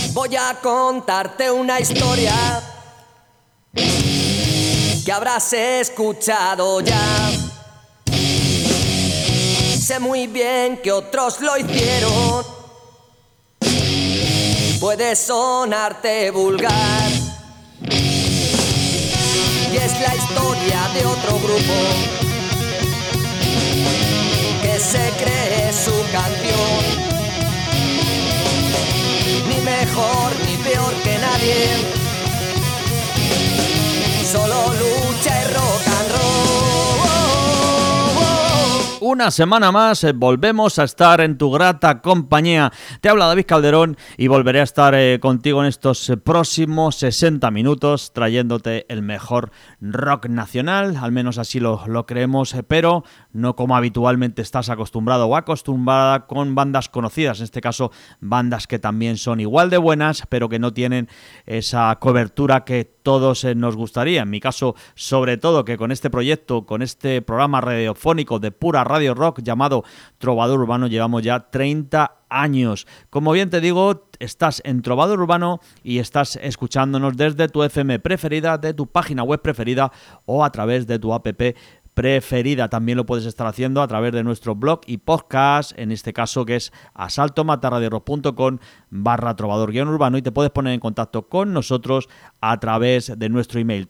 Voy a contarte una historia que habrás escuchado ya. Sé muy bien que otros lo hicieron. Puede sonarte vulgar y es la historia de otro grupo que se cree su canción. Ni mejor ni peor que nadie, solo lucha y rock and roll. Una semana más volvemos a estar en tu grata compañía. Te habla David Calderón y volveré a estar contigo en estos próximos 60 minutos trayéndote el mejor rock nacional, al menos así lo creemos, pero no como habitualmente estás acostumbrado o acostumbrada con bandas conocidas, en este caso bandas que también son igual de buenas, pero que no tienen esa cobertura que todos nos gustaría. En mi caso, sobre todo, que con este proyecto, con este programa radiofónico de pura radio rock llamado Trovador Urbano, llevamos ya 30 años. Como bien te digo, estás en Trovador Urbano y estás escuchándonos desde tu FM preferida, de tu página web preferida o a través de tu app preferida. También lo puedes estar haciendo a través de nuestro blog y podcast, en este caso que es asaltomatarradiorock.com/trovador-urbano, y te puedes poner en contacto con nosotros a través de nuestro email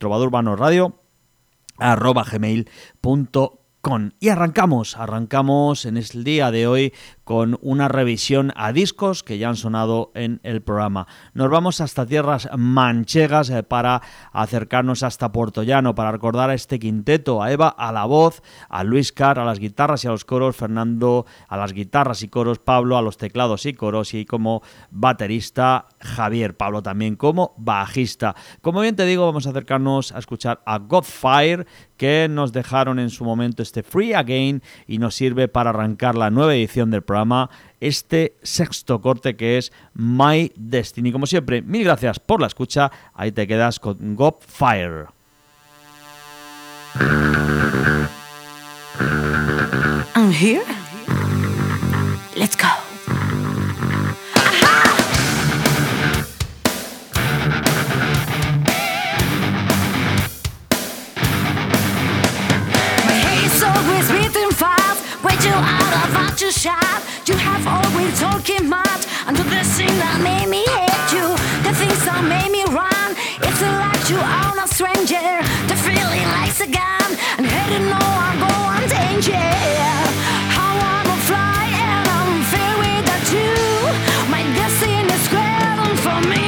trovadorurbanoradio@gmail.com. Y arrancamos en el día de hoy con una revisión a discos que ya han sonado en el programa. Nos vamos hasta tierras manchegas para acercarnos hasta Puertollano, para recordar a este quinteto, a Eva a la voz, a Luis Carr a las guitarras y a los coros, Fernando a las guitarras y coros, Pablo a los teclados y coros, y como baterista Javier, Pablo también como bajista. Como bien te digo, vamos a acercarnos a escuchar a Godfire, que nos dejaron en su momento este Free Again y nos sirve para arrancar la nueva edición del programa, este sexto corte que es My Destiny. Como siempre, mil gracias por la escucha. Ahí te quedas con Godfire. I'm here. Let's go. Shot. You have always talking much and do the thing that made me hate you, the things that made me run. It's like you are a stranger, the feeling like a gun, and heading no I'm going danger. I wanna fly and I'm filled with that too. My destiny is calling for me.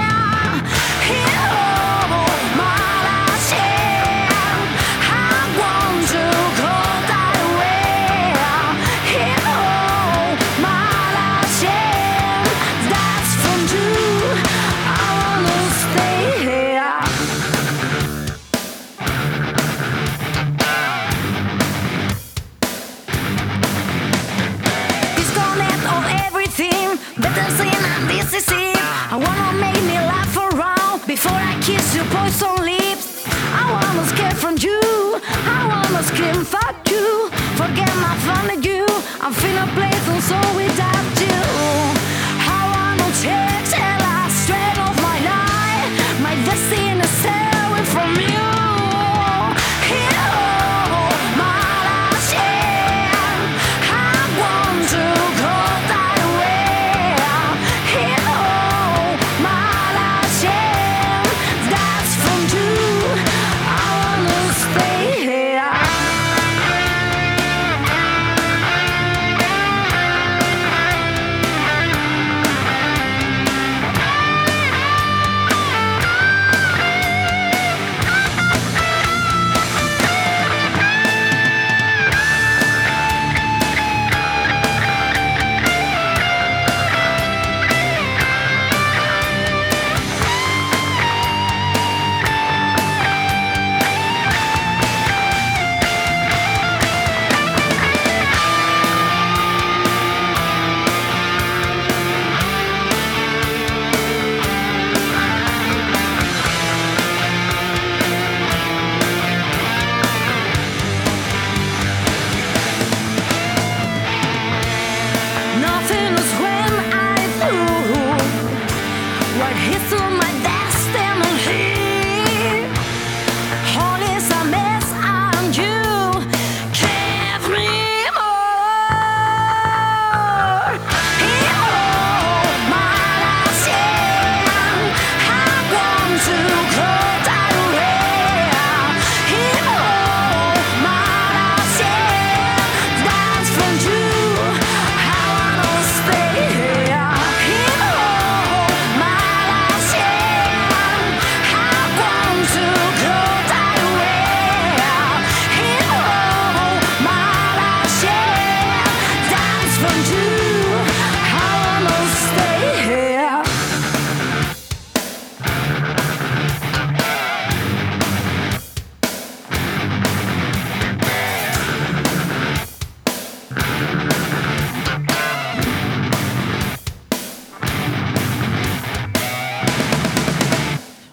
Before I kiss your poison lips, I wanna escape from you. I wanna scream fuck you. Forget my fun at you. I'm feeling a place and so without you. I wanna take the last strand of my life. My destiny is away from you.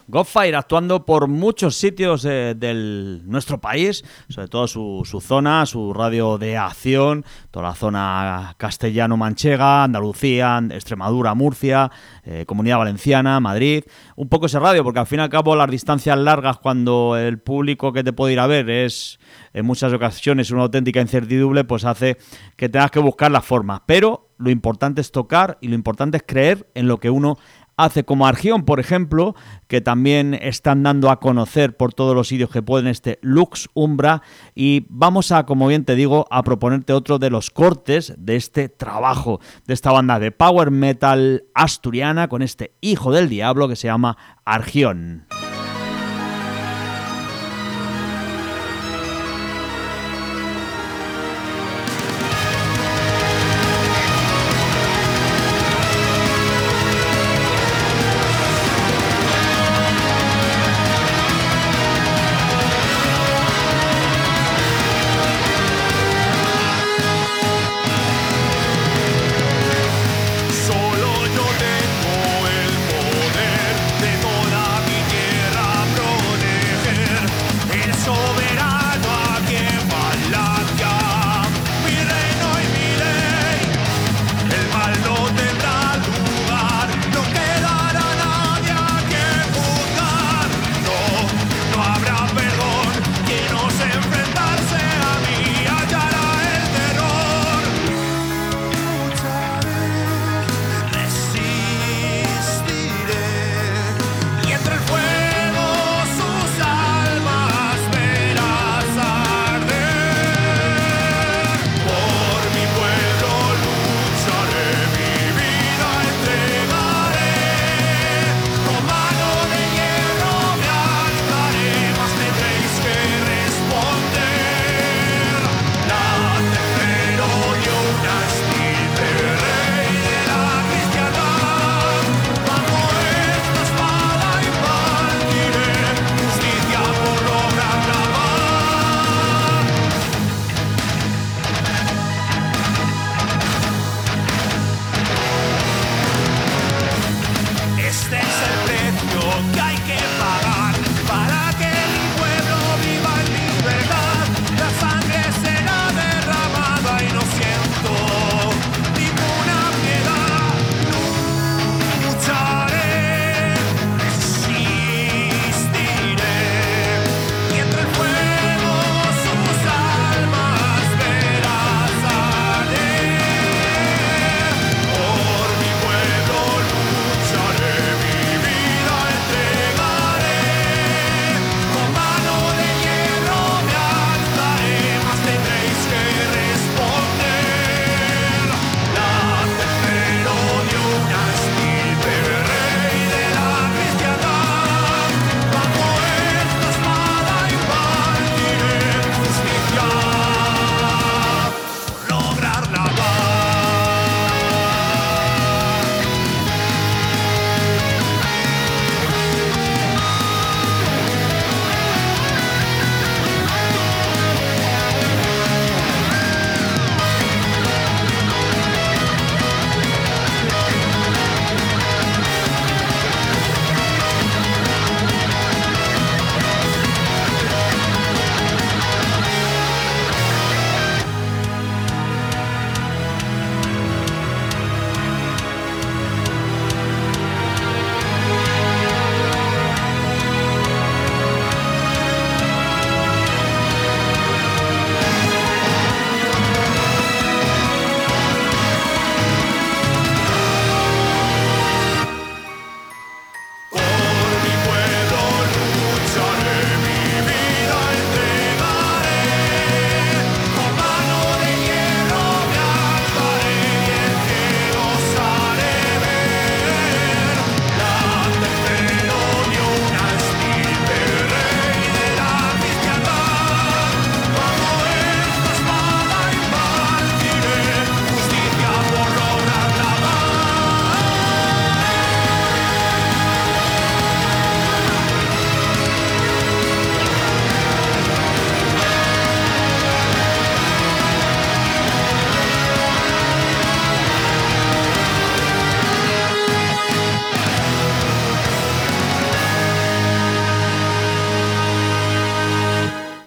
Godfire actuando por muchos sitios de nuestro país, sobre todo su zona, su radio de acción, toda la zona castellano-manchega, Andalucía, Extremadura, Murcia, Comunidad Valenciana, Madrid. Un poco ese radio, porque al fin y al cabo las distancias largas, cuando el público que te puede ir a ver es en muchas ocasiones una auténtica incertidumbre, pues hace que tengas que buscar las formas. Pero lo importante es tocar y lo importante es creer en lo que uno hace, como Argión, por ejemplo, que también están dando a conocer por todos los sitios que pueden este Lux Umbra. Y vamos a, como bien te digo, a proponerte otro de los cortes de este trabajo, de esta banda de power metal asturiana, con este hijo del diablo que se llama Argión. Solo yo tengo el poder de toda mi tierra.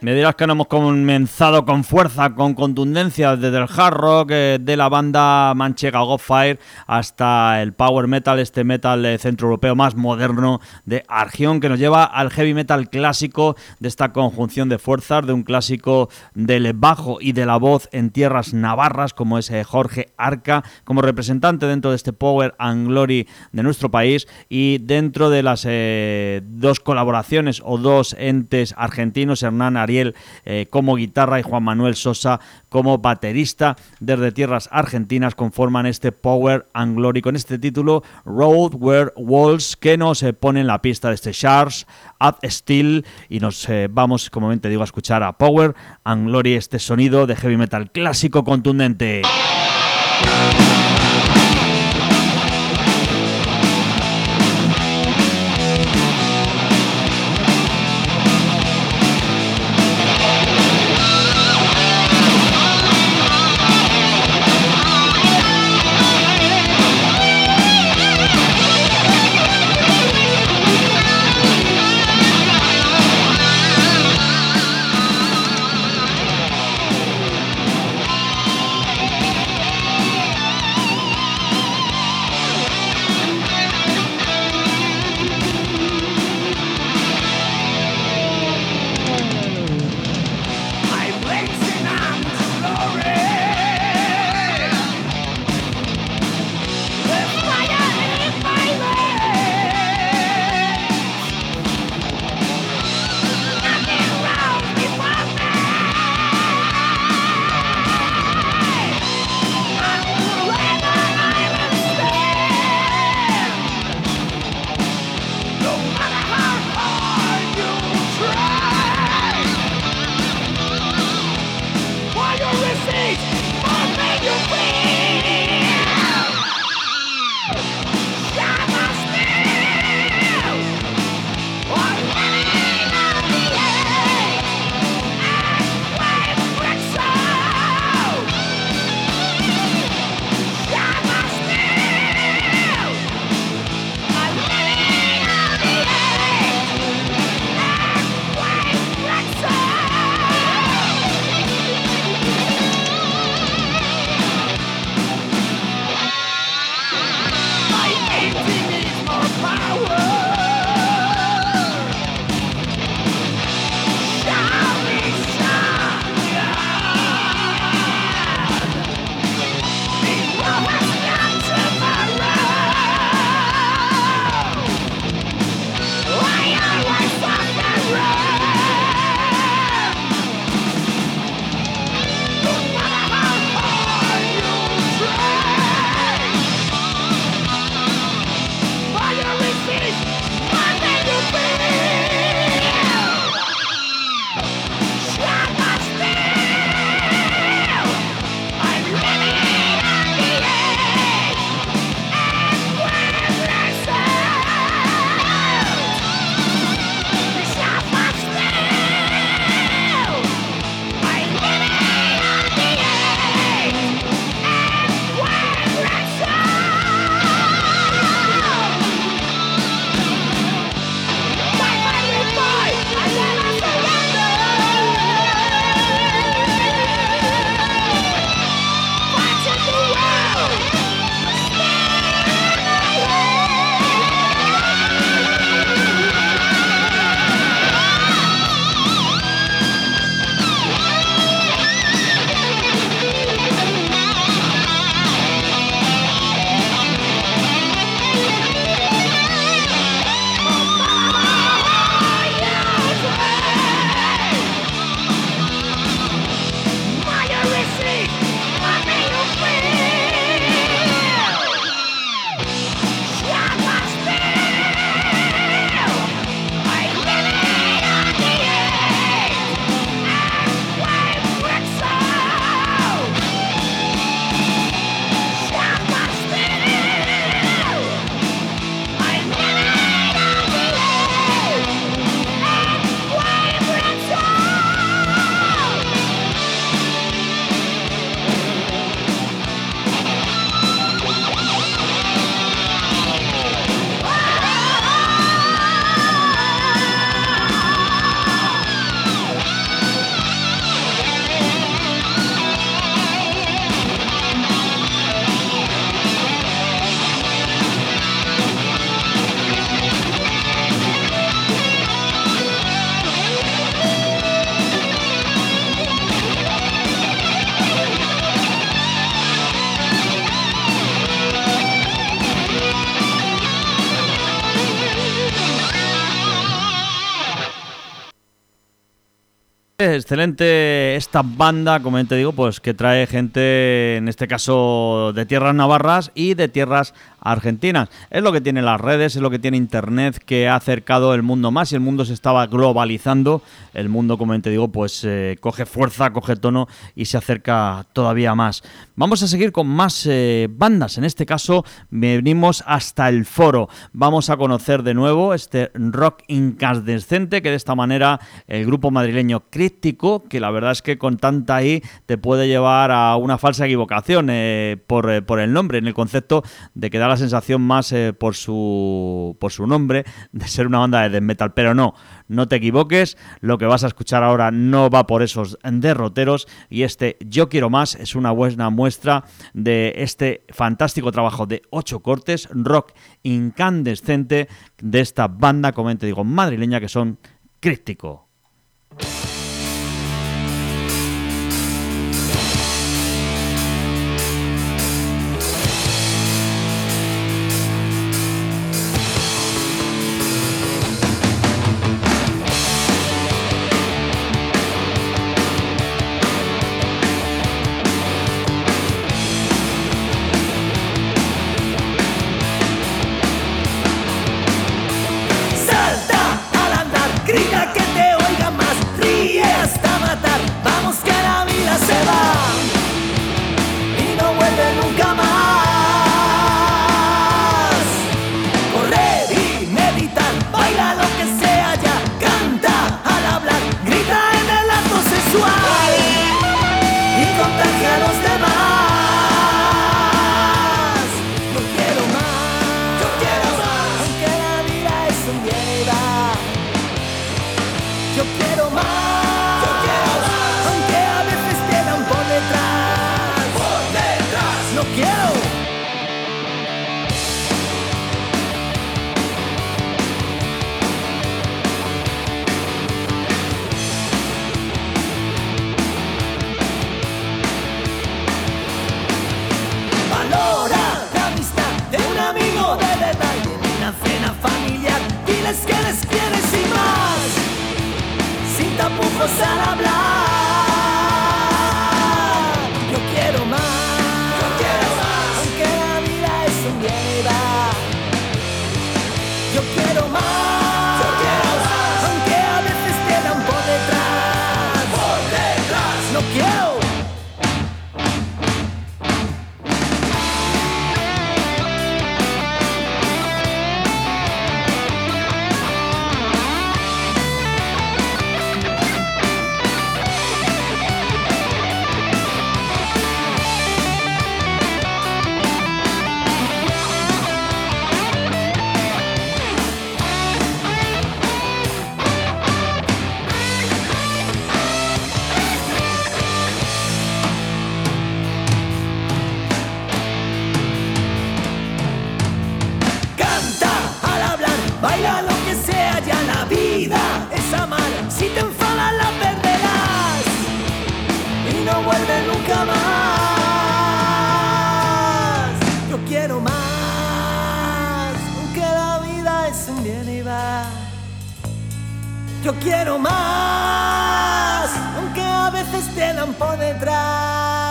Me dirás que no hemos comenzado con fuerza, con contundencia, desde el hard rock de la banda manchega Godfire hasta el power metal, este metal centroeuropeo más moderno de Argión, que nos lleva al heavy metal clásico de esta conjunción de fuerzas, de un clásico del bajo y de la voz en tierras navarras, como es Jorge Arca, como representante dentro de este Power and Glory de nuestro país, y dentro de las dos colaboraciones o dos entes argentinos, Hernán Ariel como guitarra y Juan Manuel Sosa como baterista, desde tierras argentinas conforman este Power and Glory con este título Road Where Walls, que nos pone en la pista de este Shards at Steel, y nos vamos, como te digo, a escuchar a Power and Glory, este sonido de heavy metal clásico contundente. Excelente esta banda, como te digo, pues que trae gente, en este caso de tierras navarras y de tierras argentinas. Es lo que tiene las redes, es lo que tiene Internet, que ha acercado el mundo más, y el mundo se estaba globalizando. El mundo, como te digo, pues coge fuerza, coge tono y se acerca todavía más. Vamos a seguir con más bandas. En este caso venimos hasta el Foro. Vamos a conocer de nuevo este rock incandescente, que de esta manera el grupo madrileño Críptico, que la verdad es que con tanta I te puede llevar a una falsa equivocación por el nombre, en el concepto de que da la sensación más por su nombre de ser una banda de death metal, pero no te equivoques, lo que vas a escuchar ahora no va por esos derroteros, y este Yo Quiero Más es una buena muestra de este fantástico trabajo de 8 cortes, rock incandescente de esta banda, como te digo, madrileña, que son Críptico. Grita que te oiga más, ríe hasta matar. Vamos que la vida se va y no vuelve nunca más. Correr y meditar, baila lo que sea ya, canta al hablar, grita en el acto sexual y contagia a los demás. Yo quiero más, aunque la vida es un mierda. Yo quiero más, aunque a veces te dan por detrás, no quiero. Valora la amistad de un amigo de verdad, y en una cena familiar diles que les quieres y más, sin tapujos al hablar. Yo quiero más, aunque la vida es un mierda. Yo quiero más, aunque a veces te dan por detrás, no quiero. Baila lo que sea, ya la vida es amar. Si te enfadas la perderás y no vuelve nunca más. Yo quiero más, aunque la vida es un viene y va. Yo quiero más, aunque a veces te dan por detrás.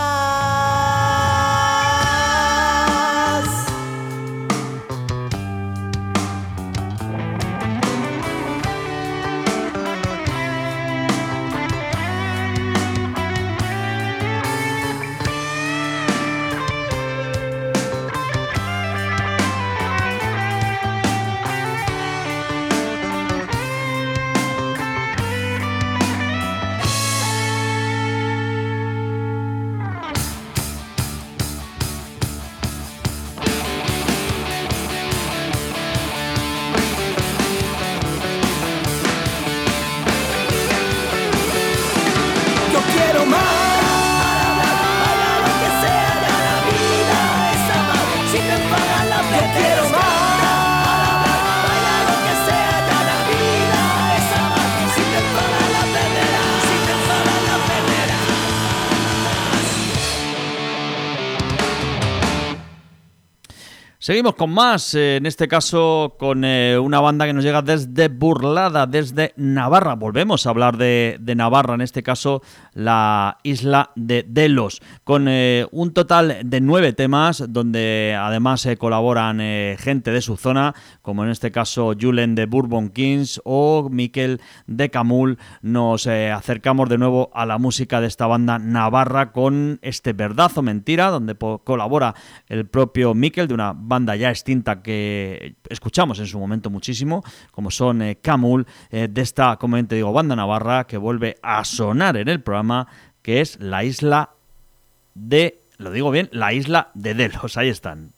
Seguimos con más, en este caso con una banda que nos llega desde Burlada, desde Navarra. Volvemos a hablar de Navarra, en este caso la isla de Delos, con un total de 9 temas, donde además colaboran gente de su zona, como en este caso Julen de Bourbon Kings o Miquel de Camul. Nos acercamos de nuevo a la música de esta banda navarra con este Verdad o Mentira, donde colabora el propio Miquel, de una banda ya extinta que escuchamos en su momento muchísimo, como son Camul, de esta, como te digo, banda navarra que vuelve a sonar en el programa, que es la isla de, lo digo bien, la isla de Delos. Ahí están.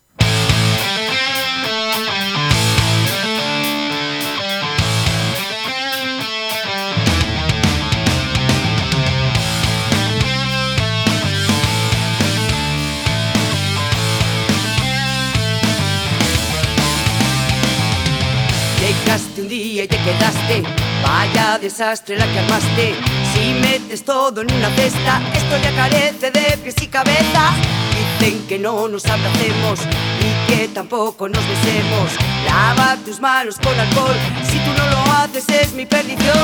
Llegaste un día y te quedaste, vaya desastre la que armaste. Si metes todo en una cesta, esto ya carece de pies y cabeza. Dicen que no nos abracemos y que tampoco nos besemos. Lava tus manos con alcohol, si tú no lo haces es mi perdición.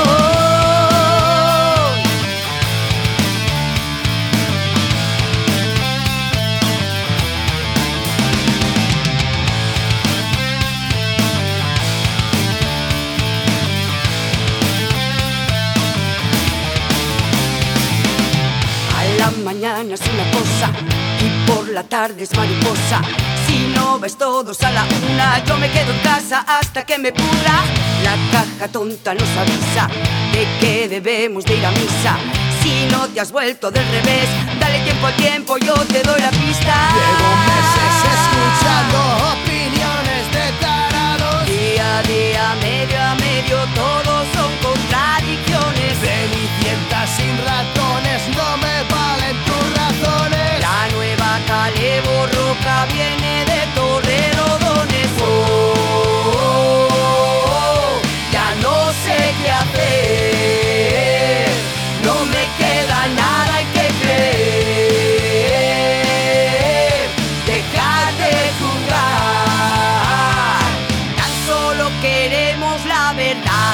La mañana es una cosa y por la tarde es mariposa. Si no vais todos a la una, yo me quedo en casa hasta que me pudra. La caja tonta nos avisa de que debemos de ir a misa. Si no te has vuelto del revés, dale tiempo al tiempo, yo te doy la pista. Llevo meses escuchando opiniones de tarados. Día a día, medio a medio, todos son contradicciones. Cenicientas sin ratones, no me valen tus razones. La nueva Calebo Roca viene de Torrelodones. Ya no sé qué hacer, no me queda nada, hay que creer. Dejar de jugar, tan solo queremos la verdad.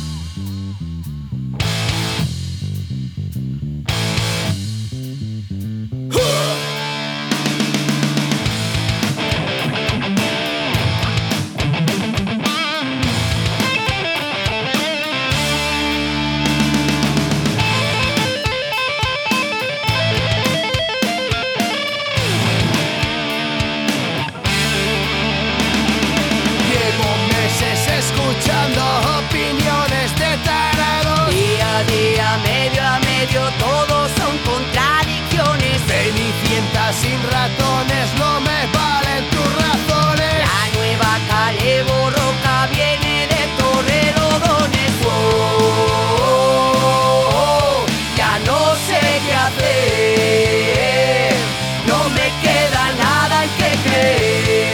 Escuchando opiniones de tarados. Día a día, medio a medio, todos son contradicciones. Cenicientas sin ratones, no me valen tus razones. La nueva Calebo Roca viene de Torrelodones. Ya no sé qué hacer, no me queda nada, hay que creer.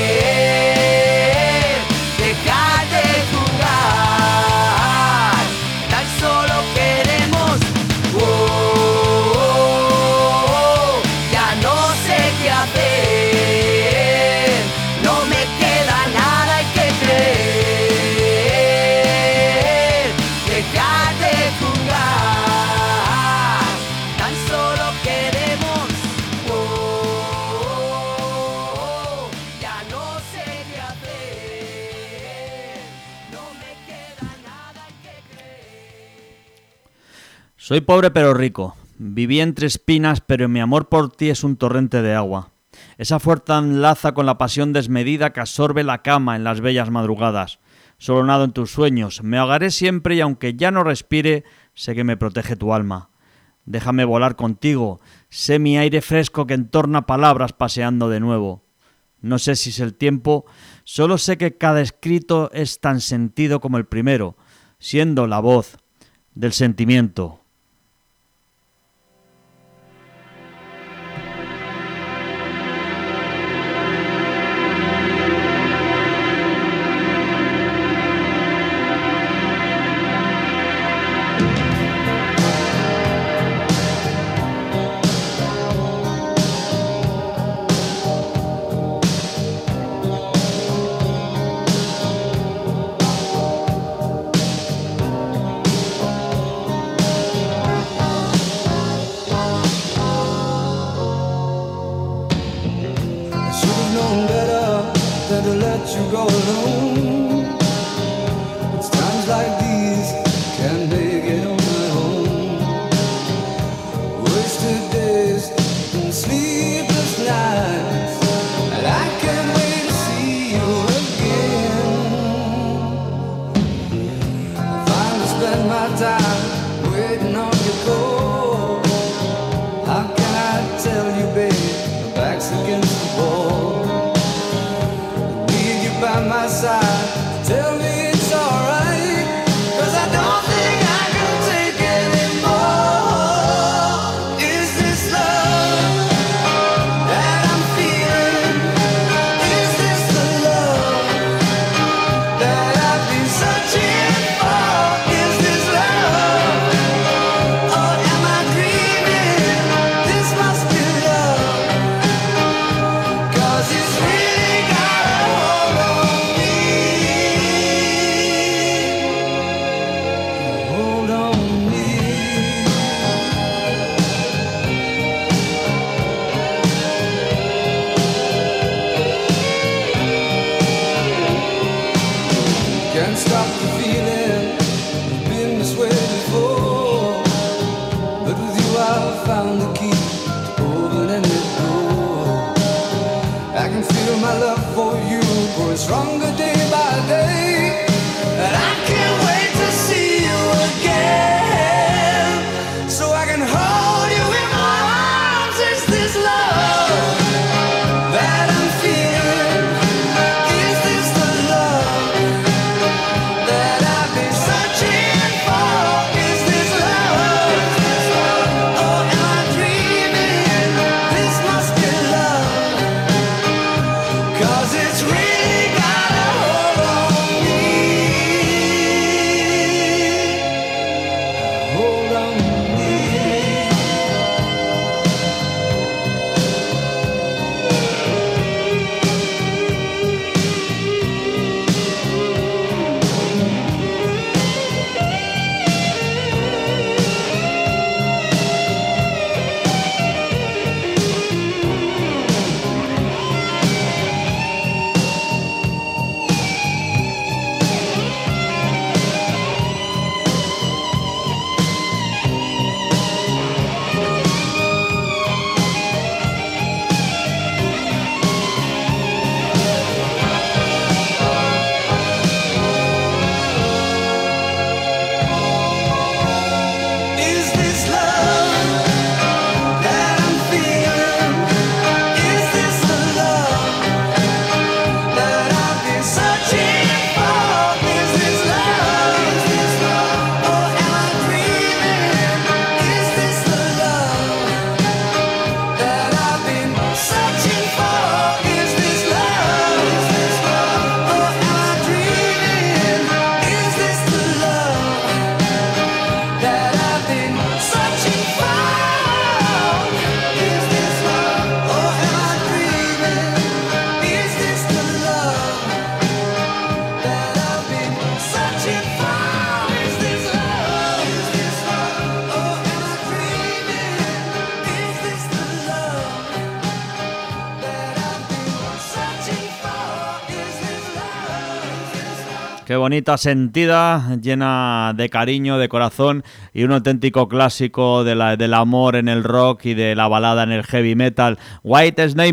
Soy pobre pero rico. Viví entre espinas, pero mi amor por ti es un torrente de agua. Esa fuerza enlaza con la pasión desmedida que absorbe la cama en las bellas madrugadas. Solo nado en tus sueños, me ahogaré siempre y aunque ya no respire, sé que me protege tu alma. Déjame volar contigo, sé mi aire fresco que entorna palabras paseando de nuevo. No sé si es el tiempo, solo sé que cada escrito es tan sentido como el primero, siendo la voz del sentimiento. side. Tell me it's alright, 'cause I don't think I can take anymore. Is this love that I'm feeling? Is this the love that I've been searching for? Is this love, or am I dreaming? This must be love, 'cause it's really got a hold on me. Hold on me. Can't stop the feeling, I've been this way before, but with you I've found the key to open any door. I can feel my love for you growing stronger day by day, and I can't wait to see you again, so I can hold you in my arms. Is this love that I'm feeling? Is this the love that I've been searching for? Is this love, or am I dreaming? This must be love, 'cause it's really got a hold on me. Hold on me. Is this love that I'm feeling? Is this the love that I've been searching for? Is this love, or am I dreaming? Is this the love that I've been searching for? Is this love, or am I dreaming? Is this the love that I've been searching for? Is this love, or am I dreaming? Is this the love that I've been searching for? Is this love, or am I dreaming? Is this the love that I've been searching for? Is this love? Qué bonita, sentida, llena de cariño, de corazón y un auténtico clásico del amor en el rock y de la balada en el heavy metal. Whitesnake,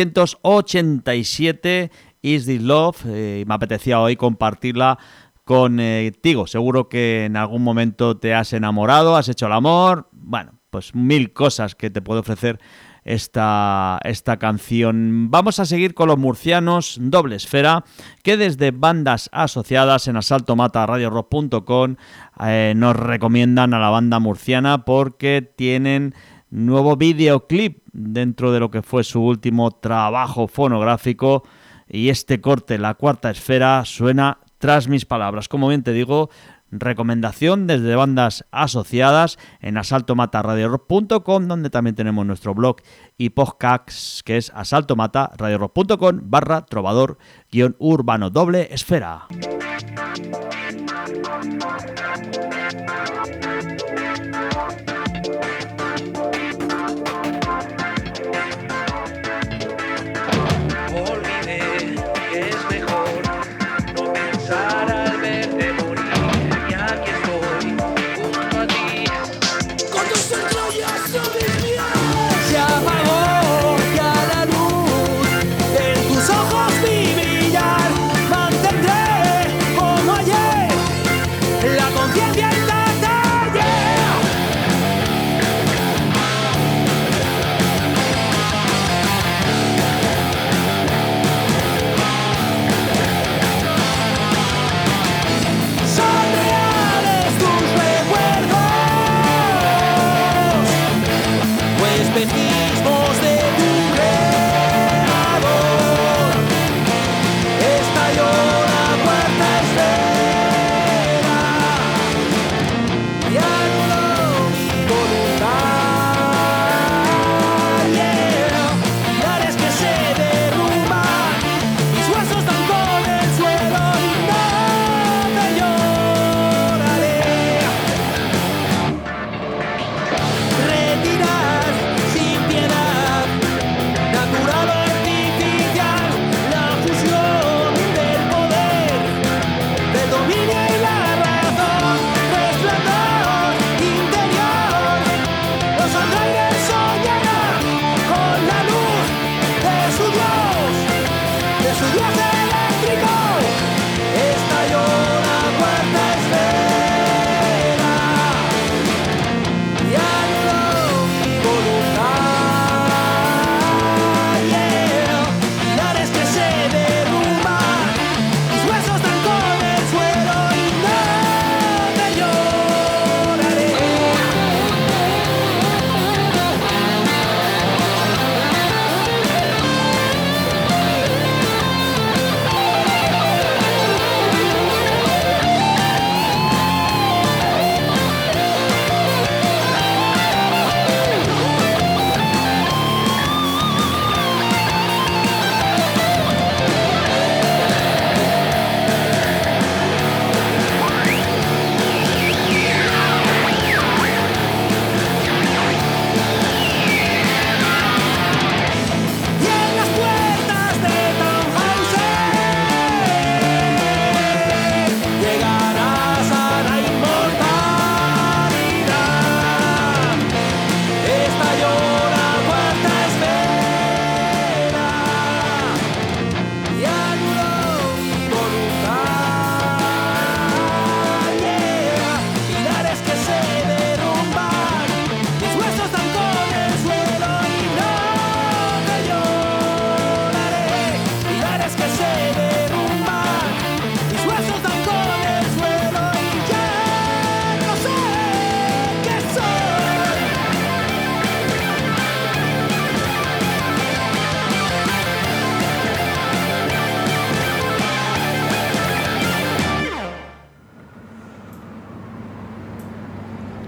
1987, Is This Love, y me apetecía hoy compartirla contigo. Seguro que en algún momento te has enamorado, has hecho el amor, bueno, pues mil cosas que te puede ofrecer esta canción. Vamos a seguir con los murcianos Doble Esfera, que desde bandas asociadas en asaltomata.radiorock.com nos recomiendan a la banda murciana porque tienen nuevo videoclip dentro de lo que fue su último trabajo fonográfico, y este corte, La Cuarta Esfera, suena Tras mis palabras. Como bien te digo, recomendación desde bandas asociadas en asaltomata.radiorock.com, donde también tenemos nuestro blog y podcast, que es asaltomata.radiorock.com/trovador-urbano. Doble Esfera. Olvidé que es mejor no pensar al verte morir, y aquí estoy junto a ti. Con tus entrañas a mis pies. Se apagó ya la luz, en tus ojos vi brillar. Mantendré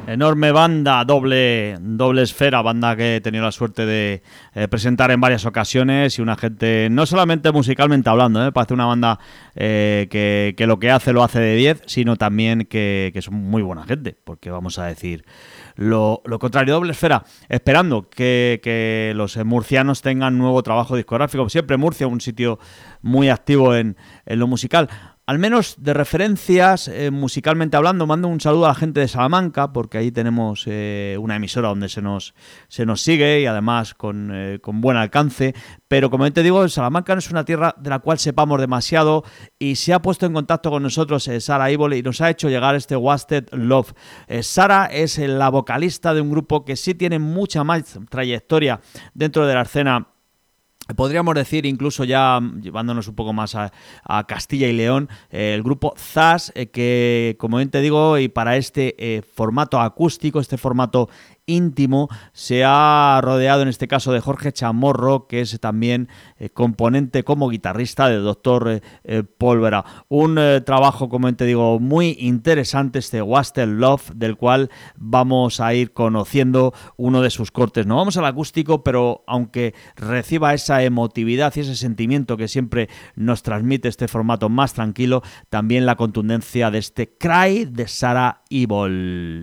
Enorme banda, doble esfera, banda que he tenido la suerte de presentar en varias ocasiones y una gente, no solamente musicalmente hablando, parece una banda que lo que hace lo hace de 10, sino también que son muy buena gente, porque vamos a decir lo contrario. Doble esfera, esperando que los murcianos tengan nuevo trabajo discográfico. Siempre Murcia, un sitio muy activo en lo musical. Al menos de referencias, musicalmente hablando, mando un saludo a la gente de Salamanca, porque ahí tenemos una emisora donde se nos sigue y además con buen alcance. Pero como te digo, Salamanca no es una tierra de la cual sepamos demasiado y se ha puesto en contacto con nosotros Sara Evil y nos ha hecho llegar este Wasted Love. Sara es la vocalista de un grupo que sí tiene mucha más trayectoria dentro de la escena. Podríamos decir, incluso ya llevándonos un poco más a Castilla y León, el grupo Zas, que como bien te digo, y para este formato acústico, este formato íntimo, se ha rodeado en este caso de Jorge Chamorro, que es también componente como guitarrista de Dr. Pólvora. Un trabajo, como te digo, muy interesante, este Wasted Love, del cual vamos a ir conociendo uno de sus cortes. No vamos al acústico, pero aunque reciba esa emotividad y ese sentimiento que siempre nos transmite este formato más tranquilo, también la contundencia de este Cry de Sara Evil.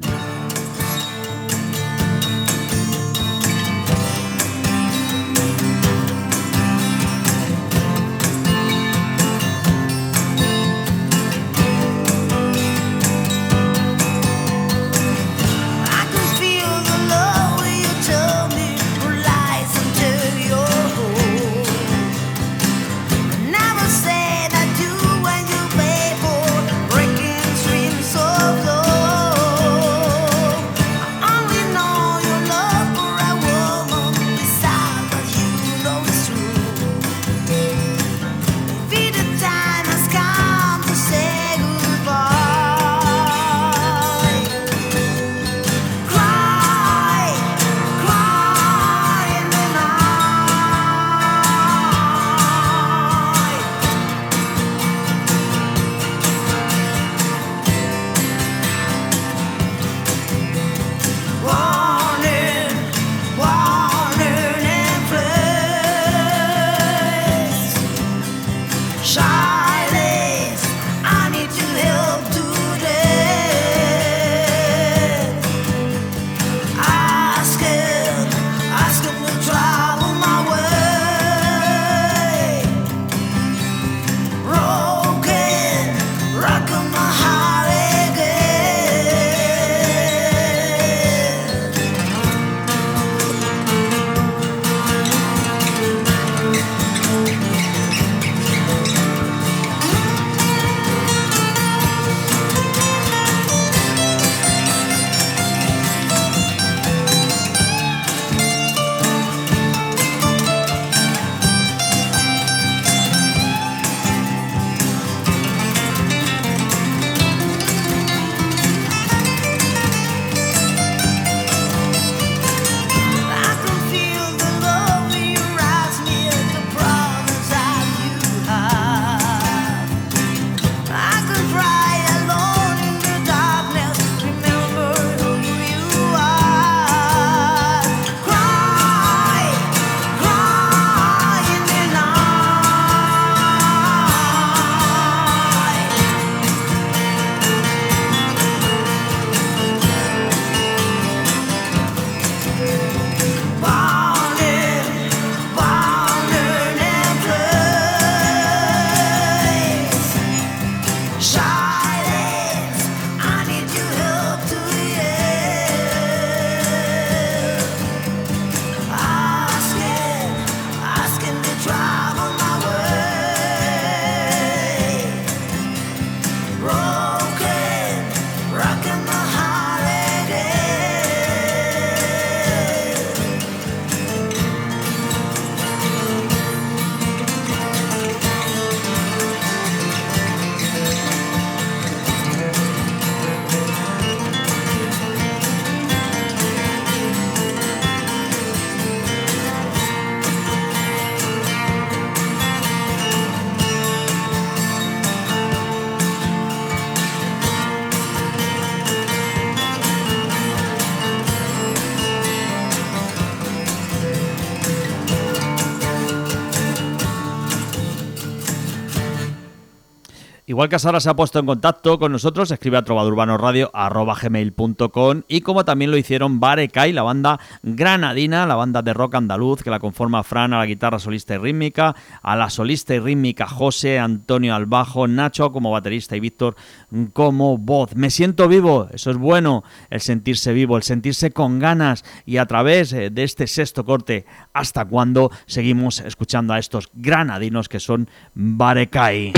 Igual que Sara se ha puesto en contacto con nosotros, escribe a trovadurbanorradio@gmail.com, y como también lo hicieron Barecay, la banda granadina, la banda de rock andaluz que la conforma Fran a la guitarra solista y rítmica, a la solista y rítmica José, Antonio al bajo, Nacho como baterista y Víctor como voz. Me siento vivo, eso es bueno, el sentirse vivo, el sentirse con ganas, y a través de este sexto corte, ¿hasta cuándo? Seguimos escuchando a estos granadinos que son Barecay.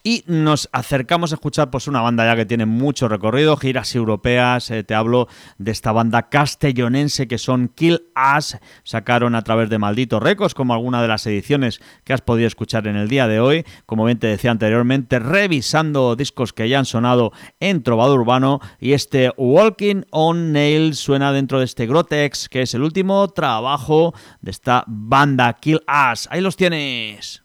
y nos acercamos a escuchar pues una banda ya que tiene mucho recorrido, giras europeas. Te hablo de esta banda castellonense que son Kill Us. Sacaron a través de Maldito Records, como alguna de las ediciones que has podido escuchar en el día de hoy. Como bien te decía anteriormente, revisando discos que ya han sonado en Trovador Urbano, y este Walking on Nails suena dentro de este Grotex, que es el último trabajo de esta banda Kill Us. Ahí los tienes.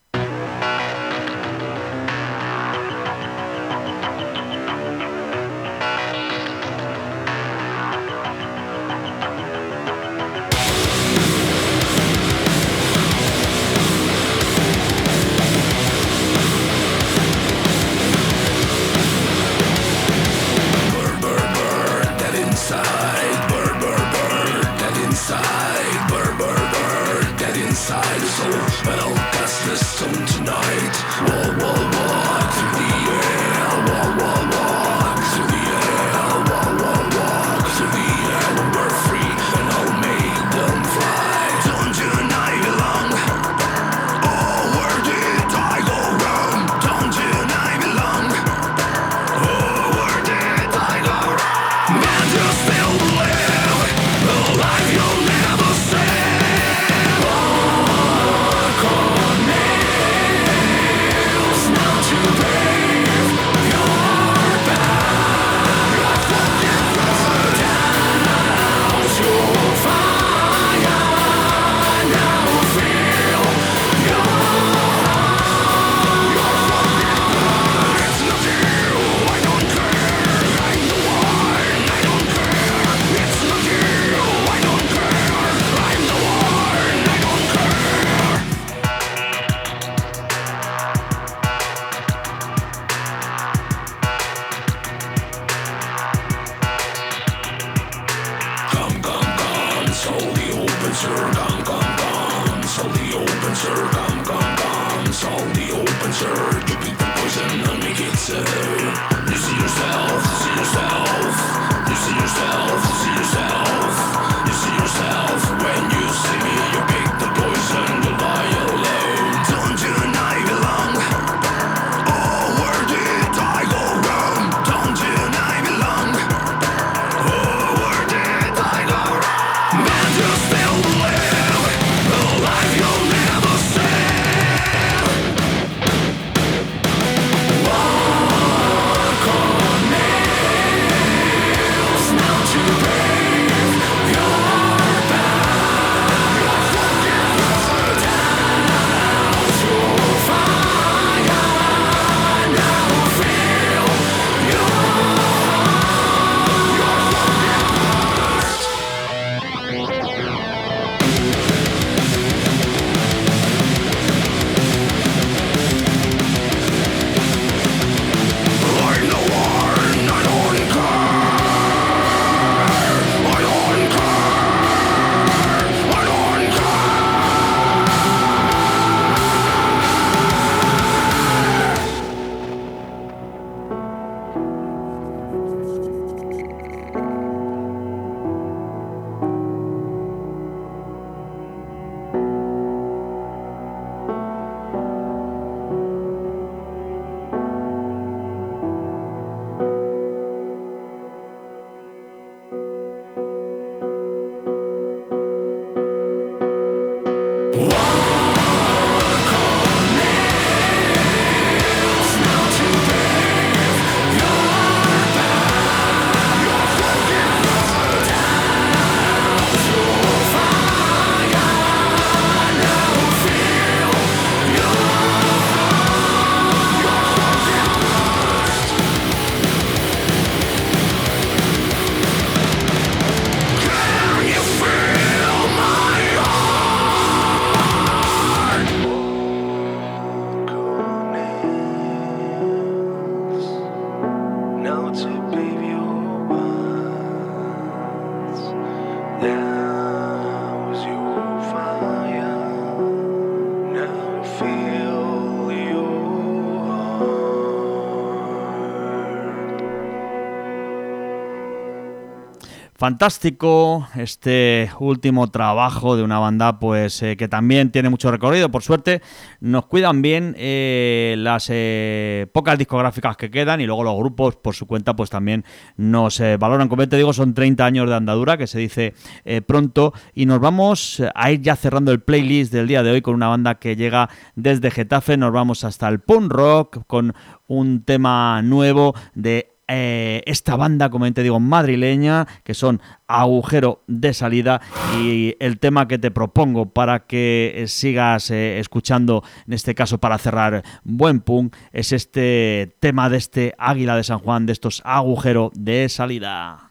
Fantástico este último trabajo de una banda pues que también tiene mucho recorrido. Por suerte nos cuidan bien las pocas discográficas que quedan, y luego los grupos por su cuenta pues también nos valoran. Como te digo, son 30 años de andadura, que se dice pronto, y nos vamos a ir ya cerrando el playlist del día de hoy con una banda que llega desde Getafe. Nos vamos hasta el punk rock con un tema nuevo de esta banda, como te digo, madrileña, que son Agujero de Salida, y el tema que te propongo para que sigas escuchando, en este caso para cerrar buen punk, es este tema de este Águila de San Juan, de estos Agujero de Salida.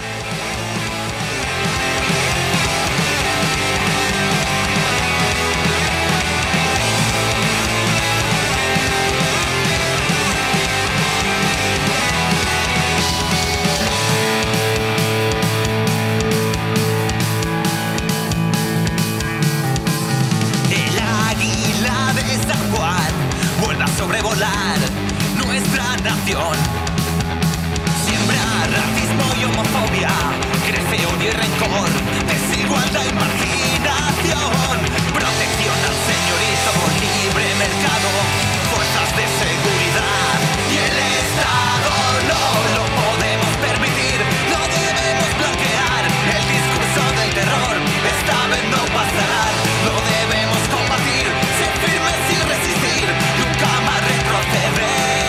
Sobrevolar nuestra nación, siembra racismo y homofobia, crece odio y rencor, desigualdad y marginación, protección al señorito, libre mercado, fuerzas de seguridad y el Estado. No lo podemos permitir, no debemos bloquear el discurso del terror, esta vez no pasará, lo debemos combatir, ser firmes y resistir, nunca más retroceder.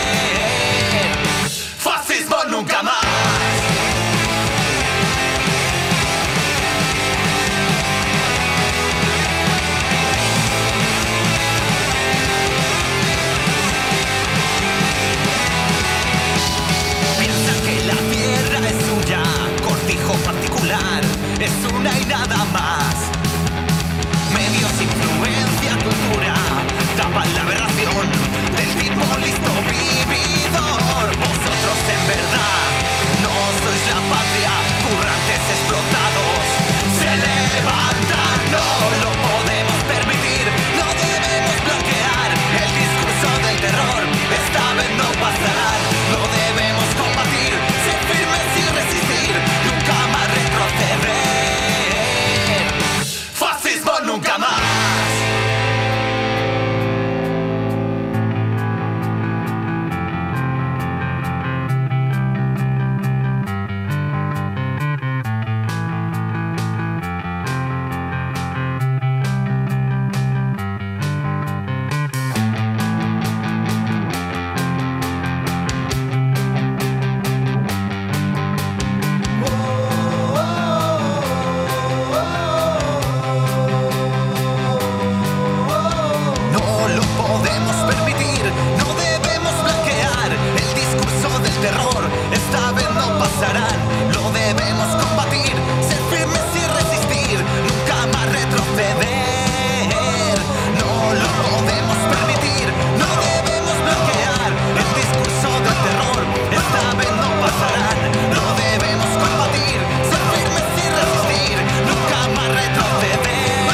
Fascismo nunca más. Piensa que la tierra es suya, cortijo particular, es una y nada más. Medios, influencia, cultura, tapan la aberración del tipo listo vividor. Vosotros en verdad no sois la patria, currantes explotados se levantan. No lo podemos permitir, no debemos bloquear el discurso del terror, esta vez no pasará, lo debemos combatir, ser firmes y resistir, nunca más retroceder. Fascismo nunca más. No lo podemos permitir, no debemos bloquear el discurso del terror, esta vez no pasarán, lo debemos combatir, ser firmes y resistir, nunca más retroceder. No lo podemos permitir, no debemos bloquear el discurso del terror, esta vez no pasarán, lo debemos combatir, ser firmes y resistir, nunca más retroceder.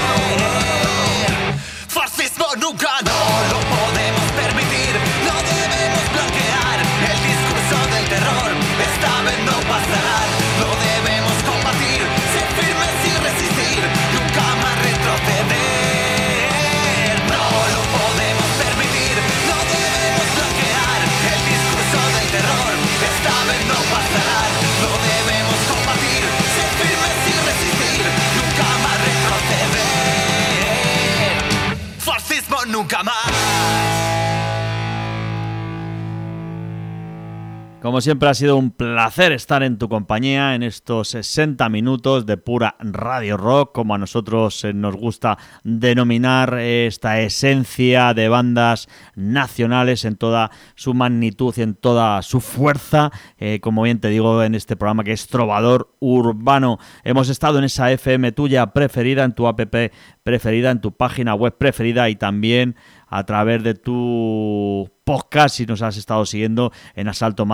Fascismo nunca, no lo podemos permitir, no debemos bloquear el discurso del terror, esta vez no pasará, lo debemos combatir, ser firmes y resistir, nunca más retroceder. No lo podemos permitir, no debemos bloquear el discurso del terror, esta vez no pasará, lo debemos combatir, ser firmes y resistir, nunca más retroceder. Fascismo nunca más. Como siempre, ha sido un placer estar en tu compañía en estos 60 minutos de pura radio rock, como a nosotros nos gusta denominar esta esencia de bandas nacionales en toda su magnitud y en toda su fuerza, como bien te digo, en este programa que es Trovador Urbano. Hemos estado en esa FM tuya preferida, en tu app preferida, en tu página web preferida, y también a través de tu podcast, si nos has estado siguiendo en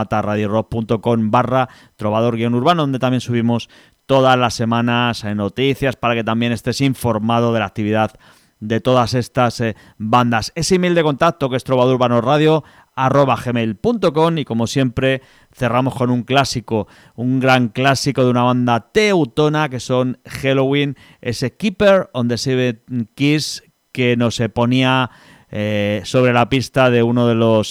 asaltomataradiorock.com/trovador-urbano, donde también subimos todas las semanas noticias para que también estés informado de la actividad de todas estas bandas. Ese email de contacto que es Trovador Urbano Radio y como siempre cerramos con un clásico, un gran clásico de una banda teutona que son Helloween, ese Keeper on the Seven Keys que nos ponía sobre la pista de uno de los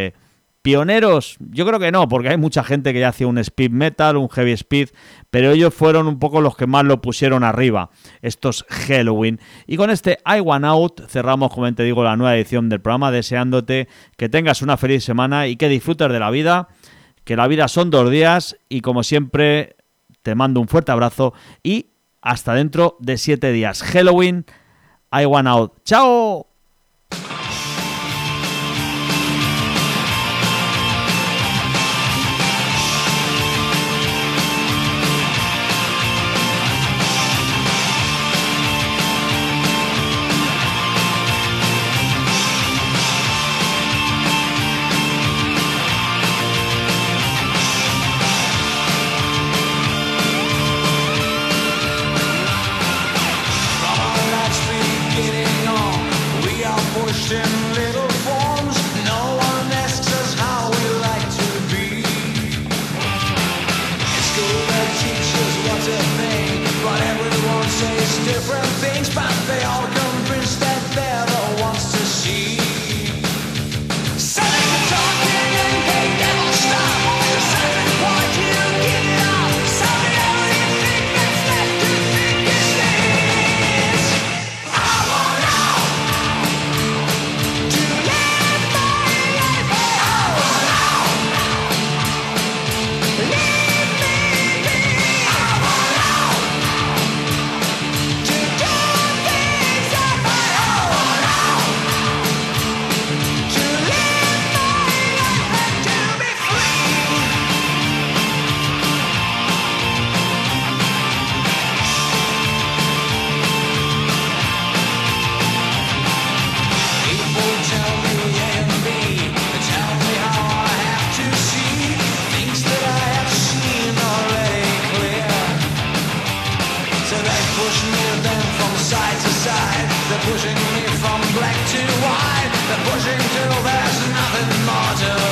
pioneros. Yo creo que no, porque hay mucha gente que ya hacía un speed metal, un heavy speed, pero ellos fueron un poco los que más lo pusieron arriba, estos Helloween. Y con este I Want Out cerramos, como te digo, la nueva edición del programa, deseándote que tengas una feliz semana y que disfrutes de la vida, que la vida son 2 días y como siempre te mando un fuerte abrazo y hasta dentro de 7 días. Helloween, I Want Out. ¡Chao! Pushing me from black to white. They're pushing till there's nothing more to